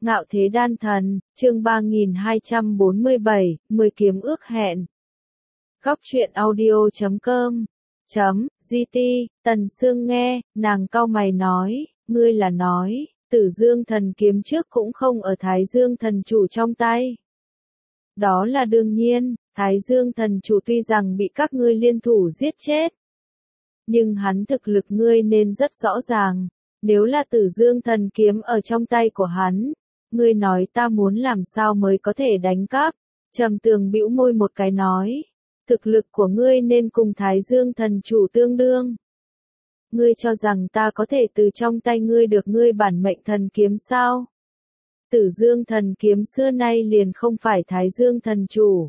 Ngạo thế đan thần, chương 3247, 10 kiếm ước hẹn. Góc truyện audio.com GT, Tần Sương nghe, nàng cau mày nói, ngươi là nói, Tử Dương thần kiếm trước cũng không ở Thái Dương thần chủ trong tay. Đó là đương nhiên, Thái Dương thần chủ tuy rằng bị các ngươi liên thủ giết chết, nhưng hắn thực lực ngươi nên rất rõ ràng, nếu là Tử Dương thần kiếm ở trong tay của hắn, ngươi nói ta muốn làm sao mới có thể đánh cắp. Trầm Tường bĩu môi một cái nói, thực lực của ngươi nên cùng Thái Dương thần chủ tương đương. Ngươi cho rằng ta có thể từ trong tay ngươi được ngươi bản mệnh thần kiếm sao? Tử Dương thần kiếm xưa nay liền không phải Thái Dương thần chủ.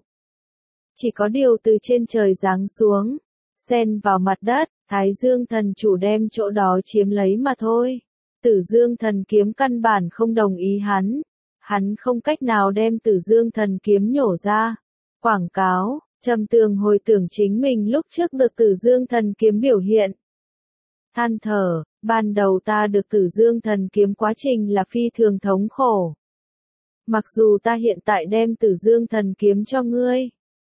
Chỉ có điều từ trên trời giáng xuống, xen vào mặt đất, Thái Dương thần chủ đem chỗ đó chiếm lấy mà thôi. Tử Dương thần kiếm căn bản không đồng ý hắn không cách nào đem Tử Dương thần kiếm nhổ ra. Quảng cáo, Trầm Tường hồi tưởng chính mình lúc trước được Tử Dương thần kiếm biểu hiện. Than thở, ban đầu ta được Tử Dương thần kiếm quá trình là phi thường thống khổ. Mặc dù ta hiện tại đem Tử Dương thần kiếm cho ngươi,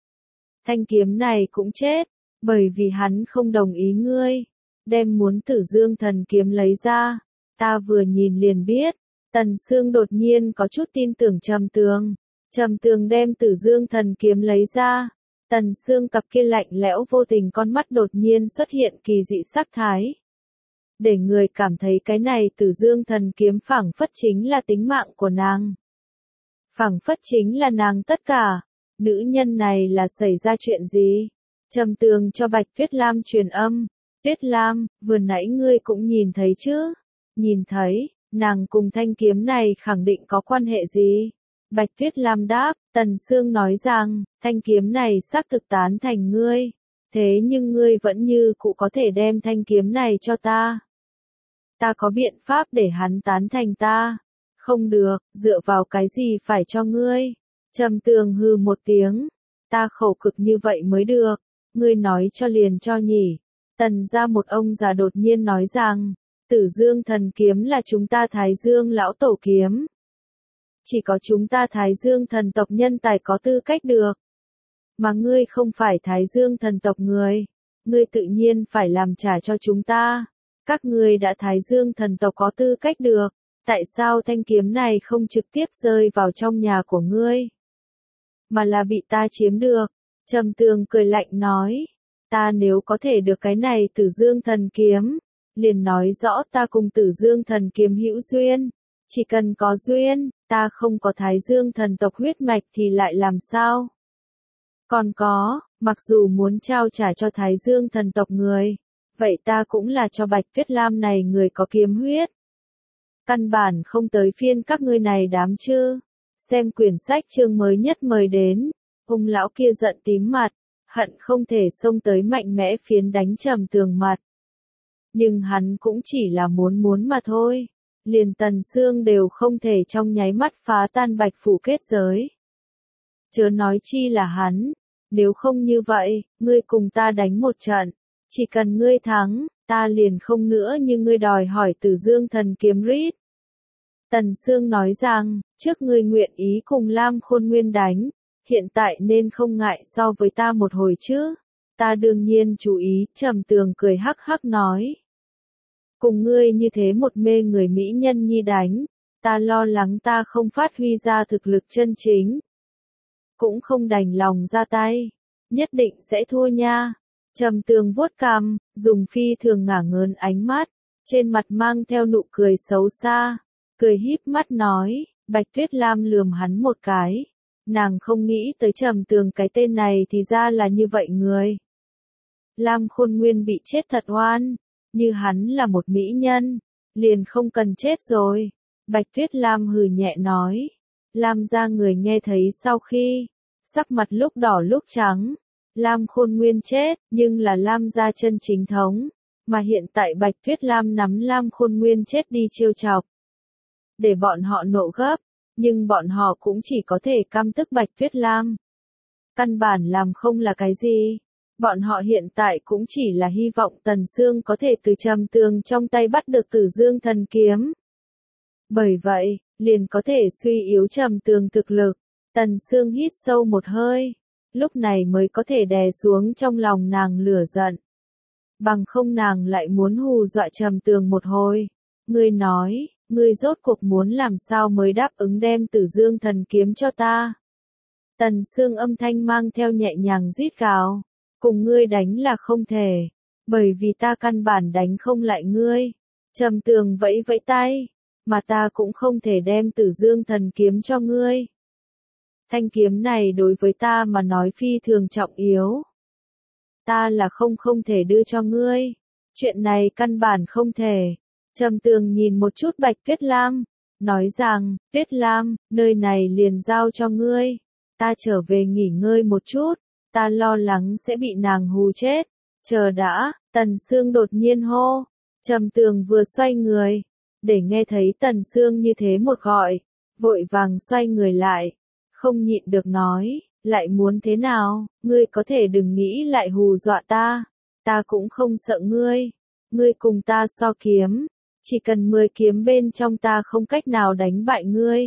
thanh kiếm này cũng chết, bởi vì hắn không đồng ý ngươi đem muốn Tử Dương thần kiếm lấy ra. Ta vừa nhìn liền biết. Tần Sương đột nhiên có chút tin tưởng Trầm Tường. Trầm Tường đem Tử Dương thần kiếm lấy ra. Tần Sương cặp kia lạnh lẽo vô tình con mắt đột nhiên xuất hiện kỳ dị sắc thái. Để người cảm thấy cái này Tử Dương thần kiếm phảng phất chính là tính mạng của nàng. Phảng phất chính là nàng tất cả. Nữ nhân này là xảy ra chuyện gì? Trầm Tường cho Bạch Tuyết Lam truyền âm. Tuyết Lam, vừa nãy ngươi cũng nhìn thấy chứ? Nhìn thấy, nàng cùng thanh kiếm này khẳng định có quan hệ gì? Bạch Tuyết Lam đáp, Tần Sương nói rằng, thanh kiếm này xác thực tán thành ngươi. Thế nhưng ngươi vẫn như cũ có thể đem thanh kiếm này cho ta. Ta có biện pháp để hắn tán thành ta. Không được, dựa vào cái gì phải cho ngươi? Trầm Tường hừ một tiếng. Ta khổ cực như vậy mới được. Ngươi nói cho liền cho nhỉ. Tần ra một ông già đột nhiên nói rằng, Tử Dương thần kiếm là chúng ta Thái Dương lão tổ kiếm. Chỉ có chúng ta Thái Dương thần tộc nhân tài có tư cách được. Mà ngươi không phải Thái Dương thần tộc người. Ngươi tự nhiên phải làm trả cho chúng ta. Các ngươi đã Thái Dương thần tộc có tư cách được. Tại sao thanh kiếm này không trực tiếp rơi vào trong nhà của ngươi? Mà là bị ta chiếm được. Trầm Tường cười lạnh nói. Ta nếu có thể được cái này Tử Dương thần kiếm, liền nói rõ ta cùng Tử Dương thần kiếm hữu duyên. Chỉ cần có duyên, ta không có Thái Dương thần tộc huyết mạch thì lại làm sao? Còn có, mặc dù muốn trao trả cho Thái Dương thần tộc người, vậy ta cũng là cho Bạch Tuyết Lam này người có kiếm huyết. Căn bản không tới phiên các ngươi này đám chứ. Xem quyển sách chương mới nhất mời đến. Ông lão kia giận tím mặt, hận không thể xông tới mạnh mẽ phiến đánh Trầm Tường mặt. Nhưng hắn cũng chỉ là muốn mà thôi. Liền Tần Sương đều không thể trong nháy mắt phá tan Bạch phủ kết giới. Chớ nói chi là hắn. Nếu không như vậy, ngươi cùng ta đánh một trận. Chỉ cần ngươi thắng, ta liền không nữa như ngươi đòi hỏi Tử Dương thần kiếm rít. Tần Sương nói rằng, trước ngươi nguyện ý cùng Lam Khôn Nguyên đánh, hiện tại nên không ngại so với ta một hồi chứ. Ta đương nhiên chú ý, Trầm Tường cười hắc hắc nói. Cùng ngươi như thế một mê người mỹ nhân nhi đánh, ta lo lắng ta không phát huy ra thực lực chân chính. Cũng không đành lòng ra tay, nhất định sẽ thua nha. Trầm Tường vuốt cằm, dùng phi thường ngả ngớn ánh mắt, trên mặt mang theo nụ cười xấu xa, cười híp mắt nói, Bạch Tuyết Lam lườm hắn một cái. Nàng không nghĩ tới Trầm Tường cái tên này thì ra là như vậy người. Lam Khôn Nguyên bị chết thật oan, như hắn là một mỹ nhân, liền không cần chết rồi. Bạch Tuyết Lam hừ nhẹ nói. Lam gia người nghe thấy sau khi, sắc mặt lúc đỏ lúc trắng. Lam Khôn Nguyên chết, nhưng là Lam gia chân chính thống, mà hiện tại Bạch Tuyết Lam nắm Lam Khôn Nguyên chết đi trêu chọc. Để bọn họ nộ gấp, nhưng bọn họ cũng chỉ có thể căm tức Bạch Tuyết Lam. Căn bản làm không là cái gì. Bọn họ hiện tại cũng chỉ là hy vọng Tần Sương có thể từ Trầm Tường trong tay bắt được Tử Dương thần kiếm. Bởi vậy, liền có thể suy yếu Trầm Tường thực lực. Tần Sương hít sâu một hơi, lúc này mới có thể đè xuống trong lòng nàng lửa giận. Bằng không nàng lại muốn hù dọa Trầm Tường một hồi. Ngươi nói, ngươi rốt cuộc muốn làm sao mới đáp ứng đem Tử Dương Thần Kiếm cho ta? Tần Sương âm thanh mang theo nhẹ nhàng rít gào, cùng ngươi đánh là không thể, bởi vì ta căn bản đánh không lại ngươi. Trầm Tường vẫy vẫy tay, mà ta cũng không thể đem Tử Dương Thần Kiếm cho ngươi. Thanh kiếm này đối với ta mà nói phi thường trọng yếu. Ta là không thể đưa cho ngươi. Chuyện này căn bản không thể. Trầm Tường nhìn một chút Bạch Tuyết Lam, nói rằng, Tuyết Lam, nơi này liền giao cho ngươi. Ta trở về nghỉ ngơi một chút, ta lo lắng sẽ bị nàng hù chết. Chờ đã, Tần Sương đột nhiên hô. Trầm Tường vừa xoay người, để nghe thấy Tần Sương như thế một gọi, vội vàng xoay người lại, không nhịn được nói, lại muốn thế nào, ngươi có thể đừng nghĩ lại hù dọa ta cũng không sợ ngươi cùng ta so kiếm, chỉ cần 10 kiếm bên trong ta không cách nào đánh bại ngươi.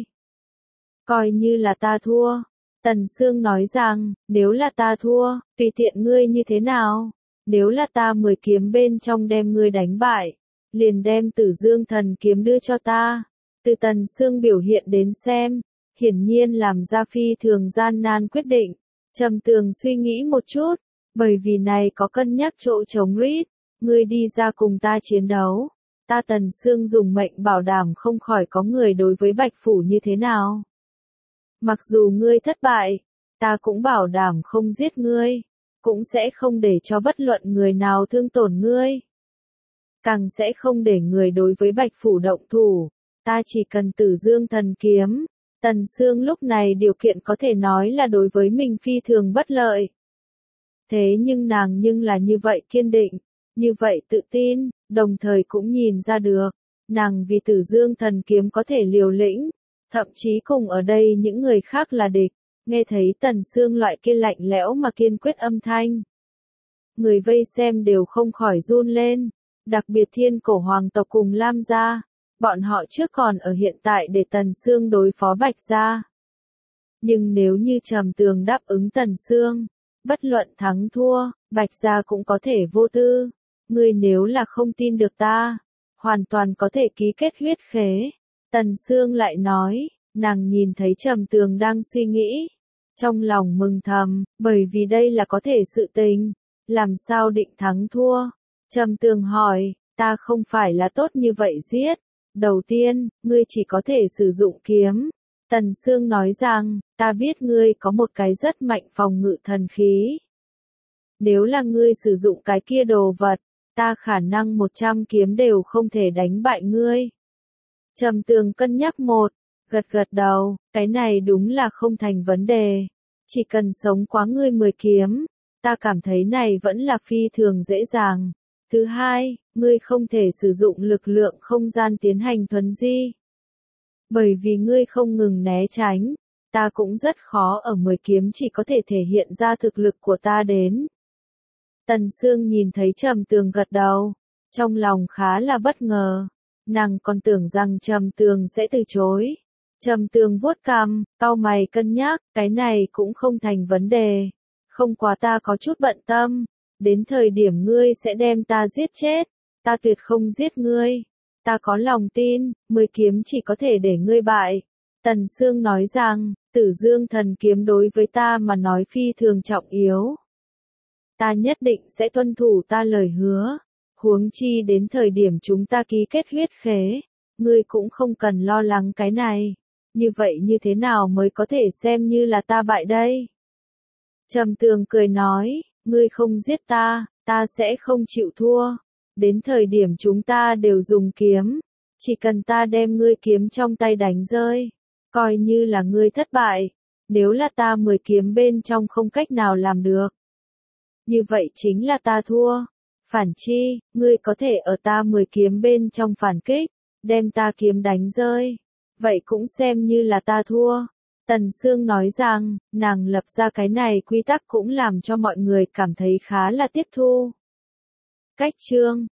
Coi như là ta thua. Tần Sương nói rằng, nếu là ta thua, tùy tiện ngươi như thế nào, nếu là ta 10 kiếm bên trong đem ngươi đánh bại, liền đem Tử Dương Thần Kiếm đưa cho ta. Từ Tần Sương biểu hiện đến xem, hiển nhiên làm ra phi thường gian nan quyết định. Trầm Tường suy nghĩ một chút, bởi vì này có cân nhắc chỗ chống rít, ngươi đi ra cùng ta chiến đấu. Ta Tần Sương dùng mệnh bảo đảm không khỏi có người đối với Bạch Phủ như thế nào. Mặc dù ngươi thất bại, ta cũng bảo đảm không giết ngươi, cũng sẽ không để cho bất luận người nào thương tổn ngươi. Càng sẽ không để người đối với Bạch Phủ động thủ, ta chỉ cần Tử Dương Thần Kiếm. Tần Sương lúc này điều kiện có thể nói là đối với mình phi thường bất lợi. Thế nhưng nàng là như vậy kiên định, như vậy tự tin, đồng thời cũng nhìn ra được, nàng vì Tử Dương Thần Kiếm có thể liều lĩnh, thậm chí cùng ở đây những người khác là địch. Nghe thấy Tần Sương loại kia lạnh lẽo mà kiên quyết âm thanh, người vây xem đều không khỏi run lên, đặc biệt Thiên Cổ hoàng tộc cùng Lam gia, bọn họ trước còn ở hiện tại để Tần Sương đối phó Bạch gia. Nhưng nếu như Trầm Tường đáp ứng Tần Sương, bất luận thắng thua, Bạch gia cũng có thể vô tư. Ngươi nếu là không tin được ta, hoàn toàn có thể ký kết huyết khế. Tần Sương lại nói, nàng nhìn thấy Trầm Tường đang suy nghĩ, trong lòng mừng thầm, bởi vì đây là có thể sự tình, làm sao định thắng thua. Trầm Tường hỏi, ta không phải là tốt như vậy giết. Đầu tiên, ngươi chỉ có thể sử dụng kiếm. Tần Sương nói rằng, ta biết ngươi có một cái rất mạnh phòng ngự thần khí. Nếu là ngươi sử dụng cái kia đồ vật, ta khả năng 100 kiếm đều không thể đánh bại ngươi. Trầm Tường cân nhắc một, gật đầu, cái này đúng là không thành vấn đề. Chỉ cần sống quá ngươi 10 kiếm, ta cảm thấy này vẫn là phi thường dễ dàng. Thứ hai, ngươi không thể sử dụng lực lượng không gian tiến hành thuấn di. Bởi vì ngươi không ngừng né tránh, ta cũng rất khó ở 10 kiếm chỉ có thể thể hiện ra thực lực của ta đến. Tần Sương nhìn thấy Trầm Tường gật đầu, trong lòng khá là bất ngờ, nàng còn tưởng rằng Trầm Tường sẽ từ chối. Trầm Tường vuốt cằm, cau mày cân nhắc, cái này cũng không thành vấn đề, không quá ta có chút bận tâm, đến thời điểm ngươi sẽ đem ta giết chết, ta tuyệt không giết ngươi. Ta có lòng tin, 10 kiếm chỉ có thể để ngươi bại. Tần Sương nói rằng, Tử Dương Thần Kiếm đối với ta mà nói phi thường trọng yếu. Ta nhất định sẽ tuân thủ ta lời hứa. Huống chi đến thời điểm chúng ta ký kết huyết khế, ngươi cũng không cần lo lắng cái này. Như vậy như thế nào mới có thể xem như là ta bại đây? Trầm Tường cười nói, ngươi không giết ta, ta sẽ không chịu thua. Đến thời điểm chúng ta đều dùng kiếm, chỉ cần ta đem ngươi kiếm trong tay đánh rơi, coi như là ngươi thất bại. Nếu là ta 10 kiếm bên trong không cách nào làm được, như vậy chính là ta thua. Phản chi, ngươi có thể ở ta 10 kiếm bên trong phản kích, đem ta kiếm đánh rơi, vậy cũng xem như là ta thua. Tần Sương nói rằng, nàng lập ra cái này quy tắc cũng làm cho mọi người cảm thấy khá là tiếp thu. Cách chương